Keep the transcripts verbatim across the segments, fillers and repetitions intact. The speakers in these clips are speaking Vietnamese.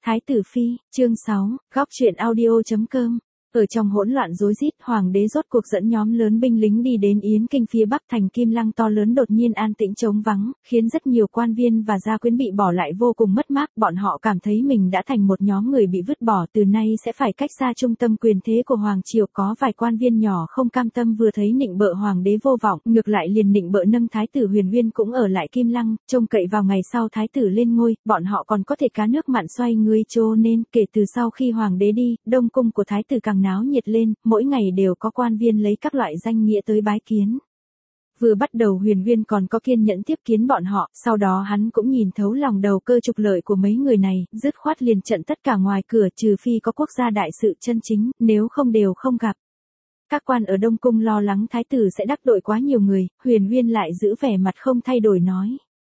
Thái tử phi, chương sáu, góc truyện audio.com. Ở trong hỗn loạn rối rít, hoàng đế rốt cuộc dẫn nhóm lớn binh lính đi đến Yến Kinh phía bắc thành Kim Lăng to lớn đột nhiên an tĩnh trống vắng, khiến rất nhiều quan viên và gia quyến bị bỏ lại vô cùng mất mát. Bọn họ cảm thấy mình đã thành một nhóm người bị vứt bỏ, từ nay sẽ phải cách xa trung tâm quyền thế của hoàng triều. Có vài quan viên nhỏ không cam tâm vừa thấy nịnh bợ hoàng đế vô vọng, ngược lại liền nịnh bợ nâng thái tử Huyền Nguyên cũng ở lại Kim Lăng, trông cậy vào ngày sau thái tử lên ngôi, bọn họ còn có thể cá nước mặn xoay người. Cho nên kể từ sau khi hoàng đế đi, đông cung của thái tử càng náo nhiệt lên, mỗi ngày đều có quan viên lấy các loại danh nghĩa tới bái kiến. Vừa bắt đầu Huyền Nguyên còn có kiên nhẫn tiếp kiến bọn họ, sau đó hắn cũng nhìn thấu lòng đầu cơ trục lợi của mấy người này, dứt khoát liền trận tất cả ngoài cửa, trừ phi có quốc gia đại sự chân chính, nếu không đều không gặp. Các quan ở Đông Cung lo lắng thái tử sẽ đắc tội quá nhiều người, Huyền Nguyên lại giữ vẻ mặt không thay đổi nói.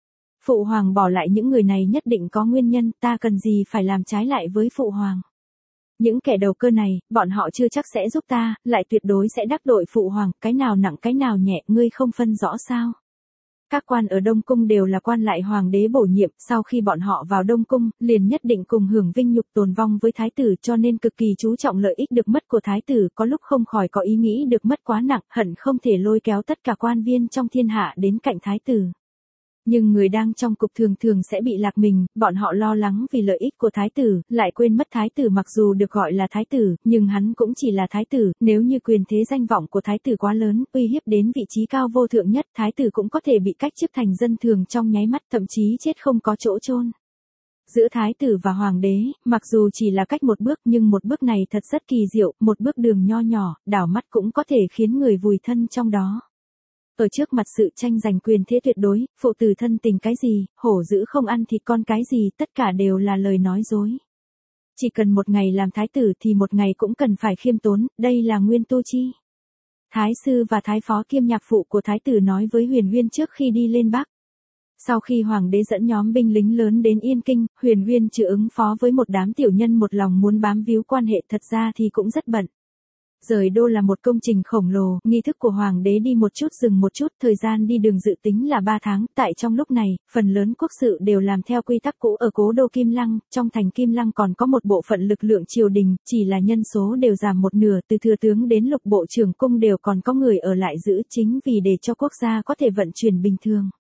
Phụ hoàng bỏ lại những người này nhất định có nguyên nhân, ta cần gì phải làm trái lại với phụ hoàng. Những kẻ đầu cơ này, bọn họ chưa chắc sẽ giúp ta, lại tuyệt đối sẽ đắc tội phụ hoàng, cái nào nặng cái nào nhẹ, ngươi không phân rõ sao. Các quan ở Đông Cung đều là quan lại hoàng đế bổ nhiệm, sau khi bọn họ vào Đông Cung, liền nhất định cùng hưởng vinh nhục tồn vong với thái tử, cho nên cực kỳ chú trọng lợi ích được mất của thái tử, có lúc không khỏi có ý nghĩ được mất quá nặng, hận không thể lôi kéo tất cả quan viên trong thiên hạ đến cạnh thái tử. Nhưng người đang trong cục thường thường sẽ bị lạc mình, bọn họ lo lắng vì lợi ích của thái tử, lại quên mất thái tử mặc dù được gọi là thái tử, nhưng hắn cũng chỉ là thái tử, nếu như quyền thế danh vọng của thái tử quá lớn, uy hiếp đến vị trí cao vô thượng nhất, thái tử cũng có thể bị cách chức thành dân thường trong nháy mắt, thậm chí chết không có chỗ chôn. Giữa thái tử và hoàng đế, mặc dù chỉ là cách một bước nhưng một bước này thật rất kỳ diệu, một bước đường nho nhỏ, đảo mắt cũng có thể khiến người vùi thân trong đó. Ở trước mặt sự tranh giành quyền thế tuyệt đối, phụ tử thân tình cái gì, hổ dữ không ăn thịt con cái gì, tất cả đều là lời nói dối. Chỉ cần một ngày làm thái tử thì một ngày cũng cần phải khiêm tốn, đây là nguyên tu chi. Thái sư và thái phó kiêm nhạc phụ của thái tử nói với Huyền Nguyên trước khi đi lên Bắc. Sau khi hoàng đế dẫn nhóm binh lính lớn đến Yên Kinh, Huyền Nguyên chưa ứng phó với một đám tiểu nhân một lòng muốn bám víu quan hệ, thật ra thì cũng rất bận. Rời đô là một công trình khổng lồ, nghi thức của hoàng đế đi một chút dừng một chút, thời gian đi đường dự tính là ba tháng, tại trong lúc này, phần lớn quốc sự đều làm theo quy tắc cũ ở cố đô Kim Lăng, trong thành Kim Lăng còn có một bộ phận lực lượng triều đình, chỉ là nhân số đều giảm một nửa, từ thừa tướng đến lục bộ trưởng cung đều còn có người ở lại giữ, chính vì để cho quốc gia có thể vận chuyển bình thường.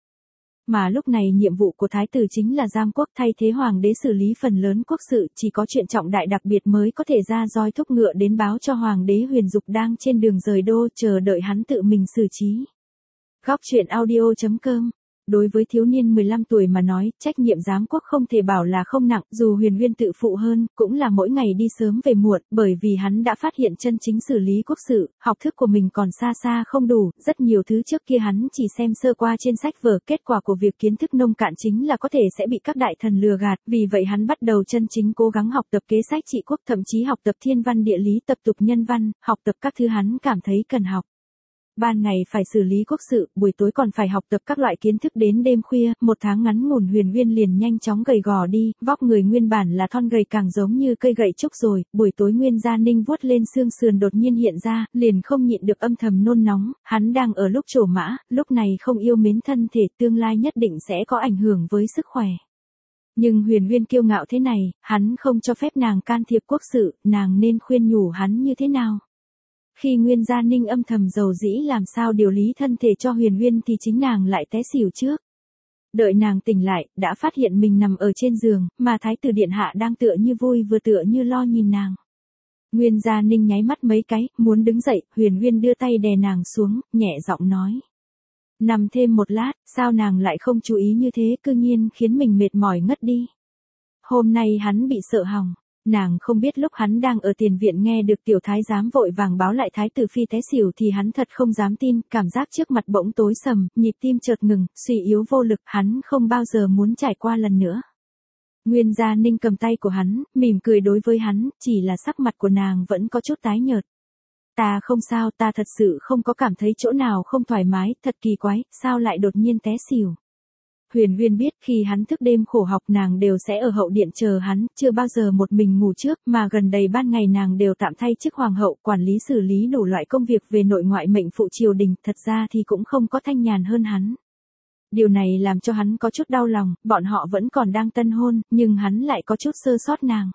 Mà lúc này nhiệm vụ của thái tử chính là giam quốc, thay thế hoàng đế xử lý phần lớn quốc sự, chỉ có chuyện trọng đại đặc biệt mới có thể ra roi thúc ngựa đến báo cho hoàng đế Huyền Dục đang trên đường rời đô, chờ đợi hắn tự mình xử trí. Góc truyện audio.com. Đối với thiếu niên mười lăm tuổi mà nói, trách nhiệm giám quốc không thể bảo là không nặng, dù Huyền Nguyên tự phụ hơn, cũng là mỗi ngày đi sớm về muộn, bởi vì hắn đã phát hiện chân chính xử lý quốc sự, học thức của mình còn xa xa không đủ, rất nhiều thứ trước kia hắn chỉ xem sơ qua trên sách vở, kết quả của việc kiến thức nông cạn chính là có thể sẽ bị các đại thần lừa gạt, vì vậy hắn bắt đầu chân chính cố gắng học tập kế sách trị quốc, thậm chí học tập thiên văn địa lý, tập tục nhân văn, học tập các thứ hắn cảm thấy cần học. Ban ngày phải xử lý quốc sự, buổi tối còn phải học tập các loại kiến thức đến đêm khuya, một tháng ngắn ngủn Huyền Nguyên liền nhanh chóng gầy gò đi, vóc người nguyên bản là thon gầy càng giống như cây gậy trúc rồi, buổi tối Nguyên Gia Ninh vuốt lên xương sườn đột nhiên hiện ra, liền không nhịn được âm thầm nôn nóng, hắn đang ở lúc trổ mã, lúc này không yêu mến thân thể, tương lai nhất định sẽ có ảnh hưởng với sức khỏe. Nhưng Huyền Nguyên kiêu ngạo thế này, hắn không cho phép nàng can thiệp quốc sự, nàng nên khuyên nhủ hắn như thế nào? Khi Nguyên Gia Ninh âm thầm dầu dĩ làm sao điều lý thân thể cho Huyền Nguyên thì chính nàng lại té xỉu trước. Đợi nàng tỉnh lại, đã phát hiện mình nằm ở trên giường, mà thái tử điện hạ đang tựa như vui vừa tựa như lo nhìn nàng. Nguyên Gia Ninh nháy mắt mấy cái, muốn đứng dậy, Huyền Nguyên đưa tay đè nàng xuống, nhẹ giọng nói. Nằm thêm một lát, sao nàng lại không chú ý như thế, cư nhiên khiến mình mệt mỏi ngất đi. Hôm nay hắn bị sợ hỏng. Nàng không biết lúc hắn đang ở tiền viện nghe được tiểu thái giám vội vàng báo lại thái tử phi té xỉu thì hắn thật không dám tin, cảm giác trước mặt bỗng tối sầm, nhịp tim chợt ngừng, suy yếu vô lực, hắn không bao giờ muốn trải qua lần nữa. Nguyên Gia Ninh cầm tay của hắn, mỉm cười đối với hắn, chỉ là sắc mặt của nàng vẫn có chút tái nhợt. Ta không sao, ta thật sự không có cảm thấy chỗ nào không thoải mái, thật kỳ quái, sao lại đột nhiên té xỉu. Huyền Nguyên biết khi hắn thức đêm khổ học nàng đều sẽ ở hậu điện chờ hắn, chưa bao giờ một mình ngủ trước, mà gần đây ban ngày nàng đều tạm thay chức hoàng hậu, quản lý xử lý đủ loại công việc về nội ngoại mệnh phụ triều đình, thật ra thì cũng không có thanh nhàn hơn hắn. Điều này làm cho hắn có chút đau lòng, bọn họ vẫn còn đang tân hôn, nhưng hắn lại có chút sơ sót nàng.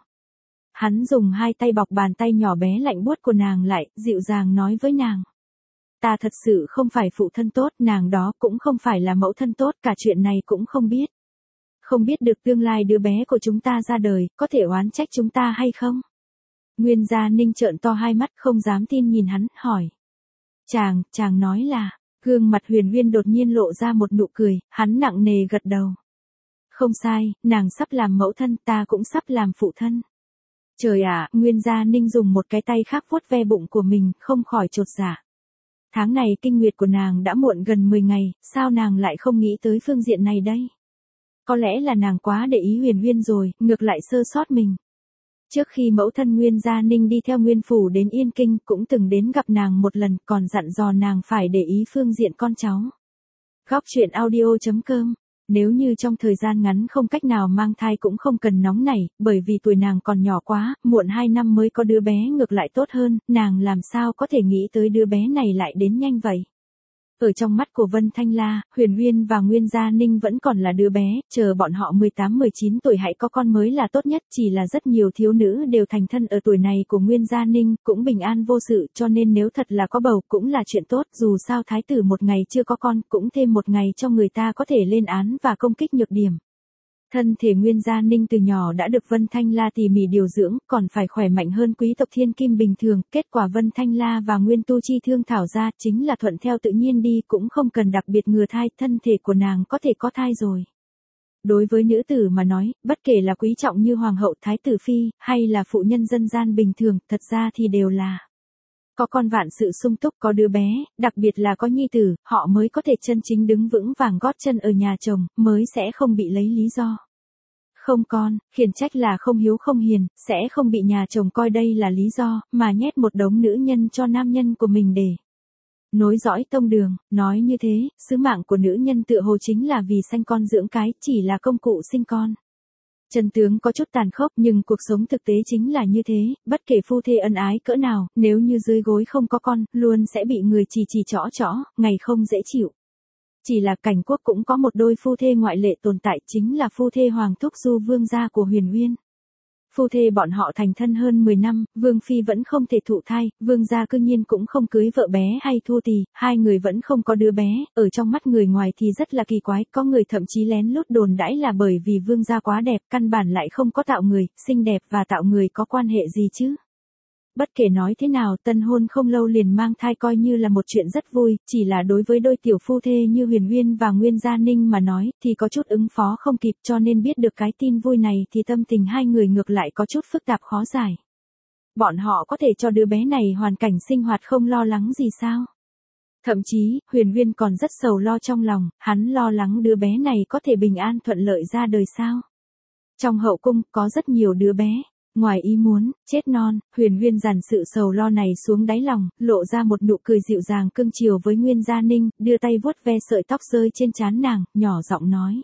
Hắn dùng hai tay bọc bàn tay nhỏ bé lạnh buốt của nàng lại, dịu dàng nói với nàng. Ta thật sự không phải phụ thân tốt, nàng đó cũng không phải là mẫu thân tốt, cả chuyện này cũng không biết. Không biết được tương lai đứa bé của chúng ta ra đời, có thể oán trách chúng ta hay không? Nguyên Gia Ninh trợn to hai mắt không dám tin nhìn hắn, hỏi. Chàng, chàng nói là, gương mặt Huyền Uyên đột nhiên lộ ra một nụ cười, hắn nặng nề gật đầu. Không sai, nàng sắp làm mẫu thân, ta cũng sắp làm phụ thân. Trời ạ, Nguyên Gia Ninh dùng một cái tay khác vuốt ve bụng của mình, không khỏi chột dạ. Tháng này kinh nguyệt của nàng đã muộn gần mười ngày, sao nàng lại không nghĩ tới phương diện này đây? Có lẽ là nàng quá để ý Huyền Uyên rồi, ngược lại sơ sót mình. Trước khi mẫu thân Nguyên Gia Ninh đi theo Nguyên Phủ đến Yên Kinh cũng từng đến gặp nàng một lần, còn dặn dò nàng phải để ý phương diện con cháu. Góc truyện audio chấm com. Nếu như trong thời gian ngắn không cách nào mang thai cũng không cần nóng nảy, bởi vì tuổi nàng còn nhỏ quá, muộn hai năm mới có đứa bé ngược lại tốt hơn, nàng làm sao có thể nghĩ tới đứa bé này lại đến nhanh vậy. Ở trong mắt của Vân Thanh La, Huyền Uyên và Nguyên Gia Ninh vẫn còn là đứa bé, chờ bọn họ mười tám mười chín tuổi hãy có con mới là tốt nhất, chỉ là rất nhiều thiếu nữ đều thành thân ở tuổi này của Nguyên Gia Ninh, cũng bình an vô sự, cho nên nếu thật là có bầu cũng là chuyện tốt, dù sao thái tử một ngày chưa có con, cũng thêm một ngày cho người ta có thể lên án và công kích nhược điểm. Thân thể Nguyên Gia Ninh từ nhỏ đã được Vân Thanh La tỉ mỉ điều dưỡng, còn phải khỏe mạnh hơn quý tộc thiên kim bình thường, kết quả Vân Thanh La và Nguyên Tu Chi thương thảo ra chính là thuận theo tự nhiên đi, cũng không cần đặc biệt ngừa thai, thân thể của nàng có thể có thai rồi. Đối với nữ tử mà nói, bất kể là quý trọng như hoàng hậu, thái tử phi, hay là phụ nhân dân gian bình thường, thật ra thì đều là có con vạn sự sung túc, có đứa bé, đặc biệt là có nhi tử, họ mới có thể chân chính đứng vững vàng gót chân ở nhà chồng, mới sẽ không bị lấy lý do. Không con, khiển trách là không hiếu không hiền, sẽ không bị nhà chồng coi đây là lý do, mà nhét một đống nữ nhân cho nam nhân của mình để nối dõi tông đường. Nói như thế, sứ mạng của nữ nhân tựa hồ chính là vì sanh con dưỡng cái, chỉ là công cụ sinh con. Chân tướng có chút tàn khốc nhưng cuộc sống thực tế chính là như thế, bất kể phu thê ân ái cỡ nào, nếu như dưới gối không có con, luôn sẽ bị người chỉ chỉ trõ trõ, ngày không dễ chịu. Chỉ là Cảnh Quốc cũng có một đôi phu thê ngoại lệ tồn tại, chính là phu thê Hoàng Thúc Du vương gia của Huyền Uyên. Phu thê bọn họ thành thân hơn mười năm, Vương Phi vẫn không thể thụ thai, Vương gia cư nhiên cũng không cưới vợ bé hay thua tỳ, hai người vẫn không có đứa bé, ở trong mắt người ngoài thì rất là kỳ quái, có người thậm chí lén lút đồn đãi là bởi vì Vương gia quá đẹp, căn bản lại không có tạo người, xinh đẹp và tạo người có quan hệ gì chứ. Bất kể nói thế nào, tân hôn không lâu liền mang thai coi như là một chuyện rất vui, chỉ là đối với đôi tiểu phu thê như Huyền Uyên và Nguyên Gia Ninh mà nói, thì có chút ứng phó không kịp, cho nên biết được cái tin vui này thì tâm tình hai người ngược lại có chút phức tạp khó giải. Bọn họ có thể cho đứa bé này hoàn cảnh sinh hoạt không lo lắng gì sao? Thậm chí, Huyền Uyên còn rất sầu lo trong lòng, hắn lo lắng đứa bé này có thể bình an thuận lợi ra đời sao? Trong hậu cung, có rất nhiều đứa bé. Ngoài ý muốn, chết non, Huyền Uyên dàn sự sầu lo này xuống đáy lòng, lộ ra một nụ cười dịu dàng cưng chiều với Nguyên Gia Ninh, đưa tay vuốt ve sợi tóc rơi trên trán nàng, nhỏ giọng nói.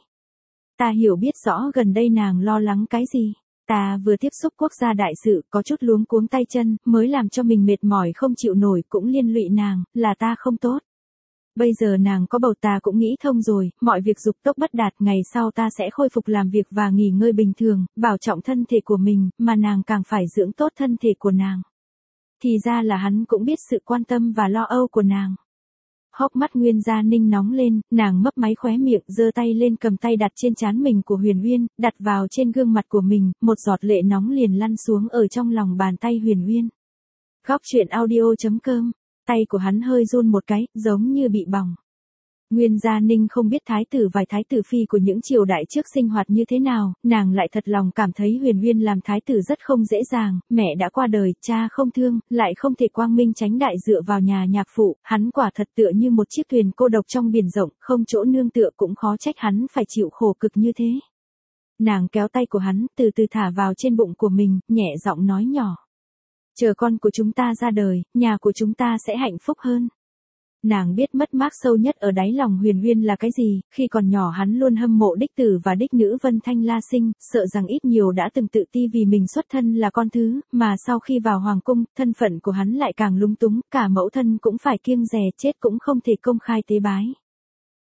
Ta hiểu biết rõ gần đây nàng lo lắng cái gì. Ta vừa tiếp xúc quốc gia đại sự, có chút luống cuống tay chân, mới làm cho mình mệt mỏi không chịu nổi, cũng liên lụy nàng, là ta không tốt. Bây giờ nàng có bầu ta cũng nghĩ thông rồi, mọi việc dục tốc bất đạt, ngày sau ta sẽ khôi phục làm việc và nghỉ ngơi bình thường, bảo trọng thân thể của mình, mà nàng càng phải dưỡng tốt thân thể của nàng. Thì ra là hắn cũng biết sự quan tâm và lo âu của nàng. Hốc mắt Nguyên Gia Ninh nóng lên, nàng mấp máy khóe miệng, giơ tay lên cầm tay đặt trên trán mình của Huyền Uyên, đặt vào trên gương mặt của mình, một giọt lệ nóng liền lăn xuống ở trong lòng bàn tay Huyền Uyên. Góc truyện audio chấm com. Tay của hắn hơi run một cái, giống như bị bỏng. Nguyên Gia Ninh không biết thái tử và thái tử phi của những triều đại trước sinh hoạt như thế nào, nàng lại thật lòng cảm thấy Huyền Uyên làm thái tử rất không dễ dàng, mẹ đã qua đời, cha không thương, lại không thể quang minh tránh đại dựa vào nhà nhạc phụ, hắn quả thật tựa như một chiếc thuyền cô độc trong biển rộng, không chỗ nương tựa, cũng khó trách hắn phải chịu khổ cực như thế. Nàng kéo tay của hắn, từ từ thả vào trên bụng của mình, nhẹ giọng nói nhỏ. Chờ con của chúng ta ra đời, nhà của chúng ta sẽ hạnh phúc hơn. Nàng biết mất mát sâu nhất ở đáy lòng Huyền Uyên là cái gì, khi còn nhỏ hắn luôn hâm mộ đích tử và đích nữ Vân Thanh La sinh, sợ rằng ít nhiều đã từng tự ti vì mình xuất thân là con thứ, mà sau khi vào hoàng cung, thân phận của hắn lại càng lung túng, cả mẫu thân cũng phải kiêng dè, chết cũng không thể công khai tế bái.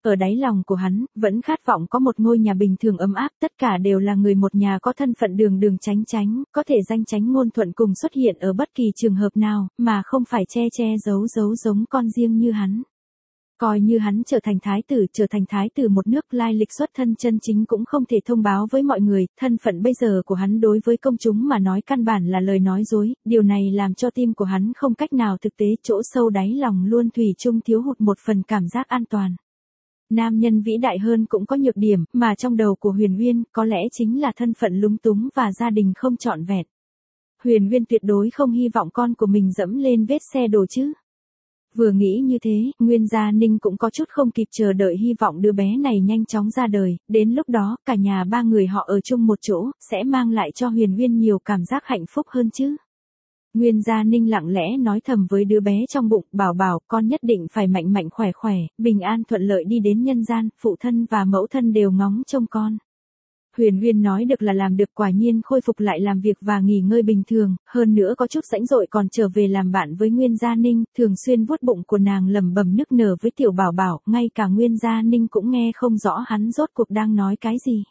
Ở đáy lòng của hắn, vẫn khát vọng có một ngôi nhà bình thường ấm áp, tất cả đều là người một nhà có thân phận đường đường chánh chánh, có thể danh chánh ngôn thuận cùng xuất hiện ở bất kỳ trường hợp nào, mà không phải che che giấu giấu giống con riêng như hắn. Coi như hắn trở thành thái tử, trở thành thái tử một nước, lai lịch xuất thân chân chính cũng không thể thông báo với mọi người, thân phận bây giờ của hắn đối với công chúng mà nói căn bản là lời nói dối, điều này làm cho tim của hắn không cách nào thực tế, chỗ sâu đáy lòng luôn thủy chung thiếu hụt một phần cảm giác an toàn. Nam nhân vĩ đại hơn cũng có nhược điểm, mà trong đầu của Huyền Uyên, có lẽ chính là thân phận lúng túng và gia đình không trọn vẹn. Huyền Uyên tuyệt đối không hy vọng con của mình dẫm lên vết xe đổ chứ. Vừa nghĩ như thế, Nguyên Gia Ninh cũng có chút không kịp chờ đợi, hy vọng đứa bé này nhanh chóng ra đời, đến lúc đó, cả nhà ba người họ ở chung một chỗ, sẽ mang lại cho Huyền Uyên nhiều cảm giác hạnh phúc hơn chứ. Nguyên Gia Ninh lặng lẽ nói thầm với đứa bé trong bụng, bảo bảo, con nhất định phải mạnh mạnh khỏe khỏe, bình an thuận lợi đi đến nhân gian, phụ thân và mẫu thân đều ngóng trông con. Huyền Uyên nói được là làm được, quả nhiên khôi phục lại làm việc và nghỉ ngơi bình thường, hơn nữa có chút rãnh rỗi còn trở về làm bạn với Nguyên Gia Ninh, thường xuyên vuốt bụng của nàng lẩm bẩm nức nở với tiểu bảo bảo, ngay cả Nguyên Gia Ninh cũng nghe không rõ hắn rốt cuộc đang nói cái gì.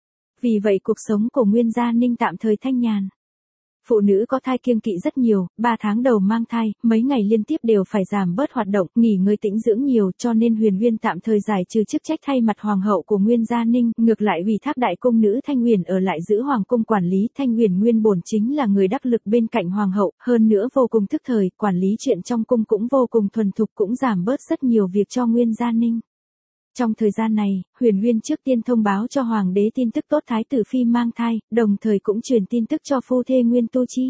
Vì vậy cuộc sống của Nguyên Gia Ninh tạm thời thanh nhàn. Phụ nữ có thai kiêng kỵ rất nhiều, ba tháng đầu mang thai, mấy ngày liên tiếp đều phải giảm bớt hoạt động, nghỉ ngơi tĩnh dưỡng nhiều, cho nên Huyền Uyên tạm thời giải trừ chức trách thay mặt hoàng hậu của Nguyên Gia Ninh, ngược lại ủy thác đại cung nữ Thanh Huyền ở lại giữ hoàng cung quản lý. Thanh Huyền nguyên bổn chính là người đắc lực bên cạnh hoàng hậu, hơn nữa vô cùng thức thời, quản lý chuyện trong cung cũng vô cùng thuần thục, cũng giảm bớt rất nhiều việc cho Nguyên Gia Ninh. Trong thời gian này, Huyền Uyên trước tiên thông báo cho hoàng đế tin tức tốt thái tử phi mang thai, đồng thời cũng truyền tin tức cho phu thê Nguyên Tu Chi.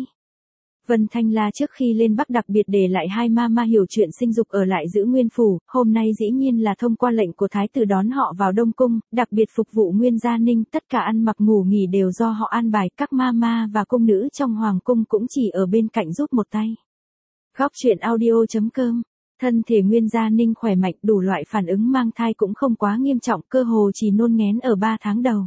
Vân Thanh La trước khi lên Bắc đặc biệt để lại hai ma ma hiểu chuyện sinh dục ở lại giữ Nguyên phủ, hôm nay dĩ nhiên là thông qua lệnh của thái tử đón họ vào Đông cung, đặc biệt phục vụ Nguyên Gia Ninh, tất cả ăn mặc ngủ nghỉ đều do họ an bài, các ma ma và cung nữ trong hoàng cung cũng chỉ ở bên cạnh giúp một tay. Góc truyện audio chấm com. Thân thể Nguyên Gia Ninh khỏe mạnh, đủ loại phản ứng mang thai cũng không quá nghiêm trọng, cơ hồ chỉ nôn nghén ở ba tháng đầu.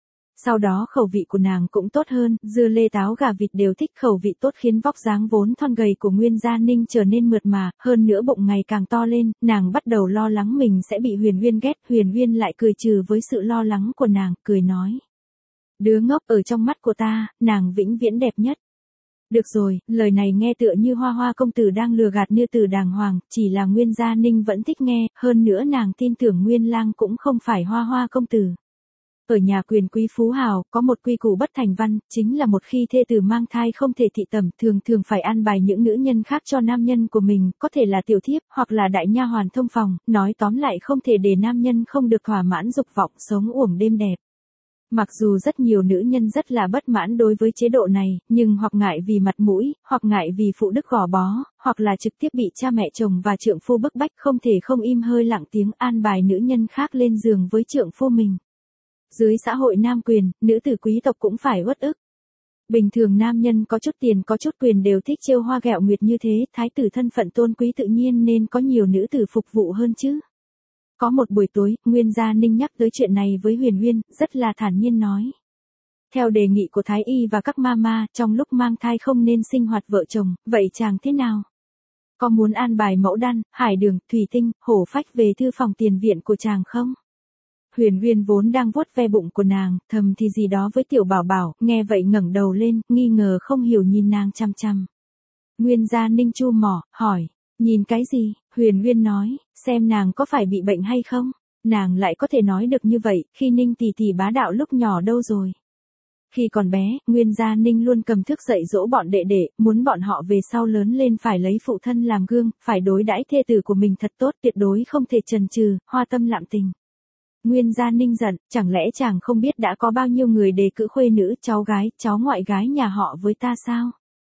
Sau đó khẩu vị của nàng cũng tốt hơn, dưa lê táo gà vịt đều thích, khẩu vị tốt khiến vóc dáng vốn thon gầy của Nguyên Gia Ninh trở nên mượt mà, hơn nữa bụng ngày càng to lên, nàng bắt đầu lo lắng mình sẽ bị Huyền Uyên ghét, Huyền Uyên lại cười trừ với sự lo lắng của nàng, cười nói. Đứa ngốc, ở trong mắt của ta, nàng vĩnh viễn đẹp nhất. Được rồi, lời này nghe tựa như Hoa Hoa công tử đang lừa gạt nữ tử đàng hoàng, chỉ là Nguyên Gia Ninh vẫn thích nghe, hơn nữa nàng tin tưởng Nguyên Lang cũng không phải Hoa Hoa công tử. Ở nhà quyền quý phú hào, có một quy củ bất thành văn, chính là một khi thê tử mang thai không thể thị tẩm, thường thường phải an bài những nữ nhân khác cho nam nhân của mình, có thể là tiểu thiếp, hoặc là đại nha hoàn thông phòng, nói tóm lại không thể để nam nhân không được thỏa mãn dục vọng, sống uổng đêm đẹp. Mặc dù rất nhiều nữ nhân rất là bất mãn đối với chế độ này, nhưng hoặc ngại vì mặt mũi, hoặc ngại vì phụ đức gò bó, hoặc là trực tiếp bị cha mẹ chồng và trượng phu bức bách, không thể không im hơi lặng tiếng an bài nữ nhân khác lên giường với trượng phu mình. Dưới xã hội nam quyền, nữ tử quý tộc cũng phải uất ức. Bình thường nam nhân có chút tiền có chút quyền đều thích trêu hoa ghẹo nguyệt như thế, thái tử thân phận tôn quý tự nhiên nên có nhiều nữ tử phục vụ hơn chứ. Có một buổi tối, Nguyên Gia Ninh nhắc tới chuyện này với Huyền Uyên, rất là thản nhiên nói. Theo đề nghị của Thái Y và các mama, trong lúc mang thai không nên sinh hoạt vợ chồng, vậy chàng thế nào? Có muốn an bài mẫu đan, hải đường, thủy tinh, hổ phách về thư phòng tiền viện của chàng không? Huyền Uyên vốn đang vuốt ve bụng của nàng, thầm thì gì đó với tiểu bảo bảo, nghe vậy ngẩng đầu lên, nghi ngờ không hiểu nhìn nàng chăm chăm. Nguyên Gia Ninh chu mỏ, hỏi, nhìn cái gì? Huyền Uyên nói, xem nàng có phải bị bệnh hay không? Nàng lại có thể nói được như vậy, khi Ninh tỷ tỷ bá đạo lúc nhỏ đâu rồi? Khi còn bé, Nguyên Gia Ninh luôn cầm thước dạy dỗ bọn đệ đệ, muốn bọn họ về sau lớn lên phải lấy phụ thân làm gương, phải đối đãi thê tử của mình thật tốt, tuyệt đối không thể chần chừ, hoa tâm lạm tình. Nguyên Gia Ninh giận, chẳng lẽ chàng không biết đã có bao nhiêu người đề cử khuê nữ, cháu gái, cháu ngoại gái nhà họ với ta sao?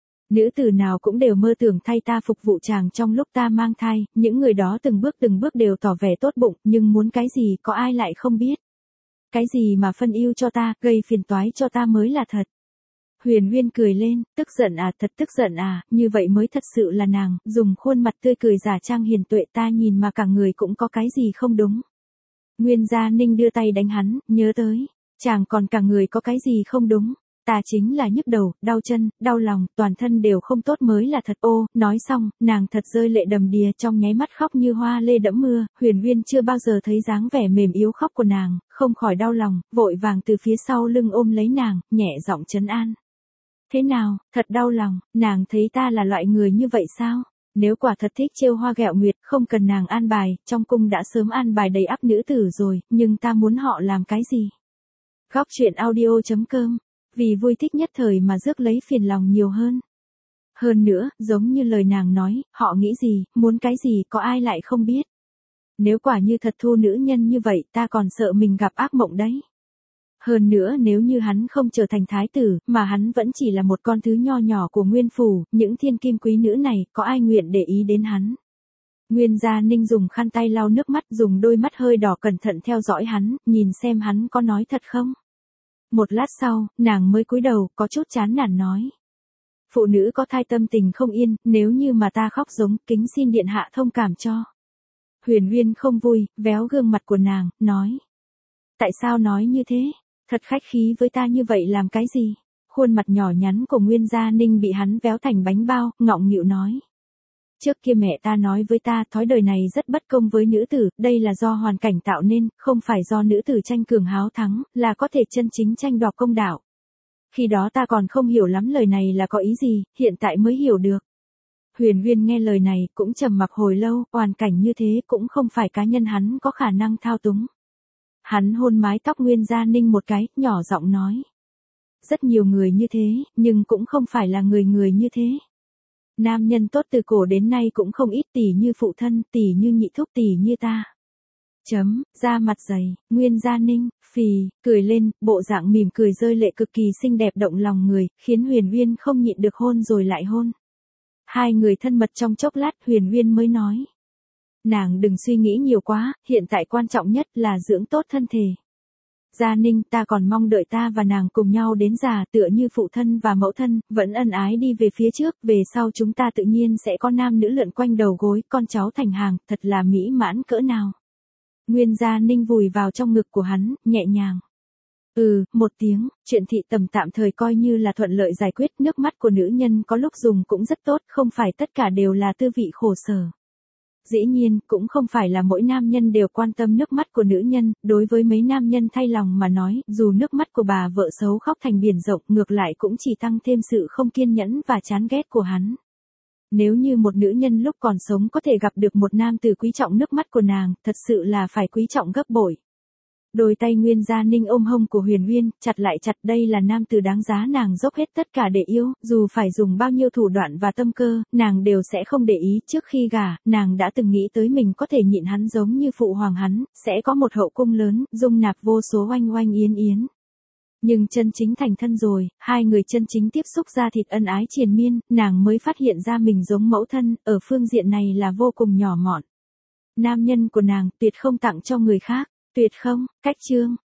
Nữ tử nào cũng đều mơ tưởng thay ta phục vụ chàng trong lúc ta mang thai, những người đó từng bước từng bước đều tỏ vẻ tốt bụng, nhưng muốn cái gì có ai lại không biết. Cái gì mà phân ưu cho ta, gây phiền toái cho ta mới là thật. Huyền Uyên cười lên, tức giận à, thật tức giận à, như vậy mới thật sự là nàng, dùng khuôn mặt tươi cười giả trang hiền tuệ, ta nhìn mà cả người cũng có cái gì không đúng. Nguyên Gia Ninh đưa tay đánh hắn, nhớ tới, chàng còn cả người có cái gì không đúng. Ta chính là nhức đầu, đau chân, đau lòng, toàn thân đều không tốt mới là thật. Ô, nói xong, nàng thật rơi lệ đầm đìa, trong nháy mắt khóc như hoa lê đẫm mưa. Huyền Viên chưa bao giờ thấy dáng vẻ mềm yếu khóc của nàng, không khỏi đau lòng, vội vàng từ phía sau lưng ôm lấy nàng, nhẹ giọng trấn an. Thế nào, thật đau lòng, nàng thấy ta là loại người như vậy sao? Nếu quả thật thích trêu hoa ghẹo nguyệt, không cần nàng an bài, trong cung đã sớm an bài đầy ắp nữ tử rồi, nhưng ta muốn họ làm cái gì? Góc truyện audio chấm com, vì vui thích nhất thời mà rước lấy phiền lòng nhiều hơn. Hơn nữa, giống như lời nàng nói, họ nghĩ gì, muốn cái gì, có ai lại không biết. Nếu quả như thật thu nữ nhân như vậy, ta còn sợ mình gặp ác mộng đấy. Hơn nữa nếu như hắn không trở thành thái tử, mà hắn vẫn chỉ là một con thứ nho nhỏ của Nguyên phủ, những thiên kim quý nữ này, có ai nguyện để ý đến hắn. Nguyên Gia Ninh dùng khăn tay lau nước mắt, dùng đôi mắt hơi đỏ cẩn thận theo dõi hắn, nhìn xem hắn có nói thật không. Một lát sau, nàng mới cúi đầu, có chút chán nản nói. Phụ nữ có thai tâm tình không yên, nếu như mà ta khóc giống, kính xin điện hạ thông cảm cho. Huyền Viên không vui, véo gương mặt của nàng, nói. Tại sao nói như thế? Thật khách khí với ta như vậy làm cái gì? Khuôn mặt nhỏ nhắn của Nguyên Gia Ninh bị hắn véo thành bánh bao, ngọng nghịu nói. Trước kia mẹ ta nói với ta, thói đời này rất bất công với nữ tử, đây là do hoàn cảnh tạo nên, không phải do nữ tử tranh cường háo thắng, là có thể chân chính tranh đoạt công đạo. Khi đó ta còn không hiểu lắm lời này là có ý gì, hiện tại mới hiểu được. Huyền Viên nghe lời này, cũng trầm mặc hồi lâu, hoàn cảnh như thế cũng không phải cá nhân hắn có khả năng thao túng. Hắn hôn mái tóc Nguyên Gia Ninh một cái, nhỏ giọng nói. Rất nhiều người như thế, nhưng cũng không phải là người người như thế. Nam nhân tốt từ cổ đến nay cũng không ít, tỷ như phụ thân, tỷ như nhị thúc, tỷ như ta. Chấm, da mặt dày, Nguyên Gia Ninh, phì, cười lên, bộ dạng mỉm cười rơi lệ cực kỳ xinh đẹp động lòng người, khiến Huyền Viên không nhịn được hôn rồi lại hôn. Hai người thân mật trong chốc lát, Huyền Viên mới nói. Nàng đừng suy nghĩ nhiều quá, hiện tại quan trọng nhất là dưỡng tốt thân thể. Gia Ninh, ta còn mong đợi ta và nàng cùng nhau đến già, tựa như phụ thân và mẫu thân, vẫn ân ái đi về phía trước, về sau chúng ta tự nhiên sẽ có nam nữ lượn quanh đầu gối, con cháu thành hàng, thật là mỹ mãn cỡ nào. Nguyên Gia Ninh vùi vào trong ngực của hắn, nhẹ nhàng. Ừ, một tiếng, chuyện thị tầm tạm thời coi như là thuận lợi giải quyết, nước mắt của nữ nhân có lúc dùng cũng rất tốt, không phải tất cả đều là tư vị khổ sở. Dĩ nhiên, cũng không phải là mỗi nam nhân đều quan tâm nước mắt của nữ nhân, đối với mấy nam nhân thay lòng mà nói, dù nước mắt của bà vợ xấu khóc thành biển rộng, ngược lại cũng chỉ tăng thêm sự không kiên nhẫn và chán ghét của hắn. Nếu như một nữ nhân lúc còn sống có thể gặp được một nam tử quý trọng nước mắt của nàng, thật sự là phải quý trọng gấp bội. Đôi tay Nguyên Gia Ninh ôm hông của Huyền Viên, chặt lại chặt, đây là nam tử đáng giá nàng dốc hết tất cả để yêu, dù phải dùng bao nhiêu thủ đoạn và tâm cơ, nàng đều sẽ không để ý. Trước khi gả, nàng đã từng nghĩ tới mình có thể nhịn hắn giống như phụ hoàng hắn, sẽ có một hậu cung lớn, dung nạp vô số oanh oanh yến yến. Nhưng chân chính thành thân rồi, hai người chân chính tiếp xúc ra thịt ân ái triền miên, nàng mới phát hiện ra mình giống mẫu thân, ở phương diện này là vô cùng nhỏ mọn. Nam nhân của nàng tuyệt không tặng cho người khác. Tuyệt không, cách chương.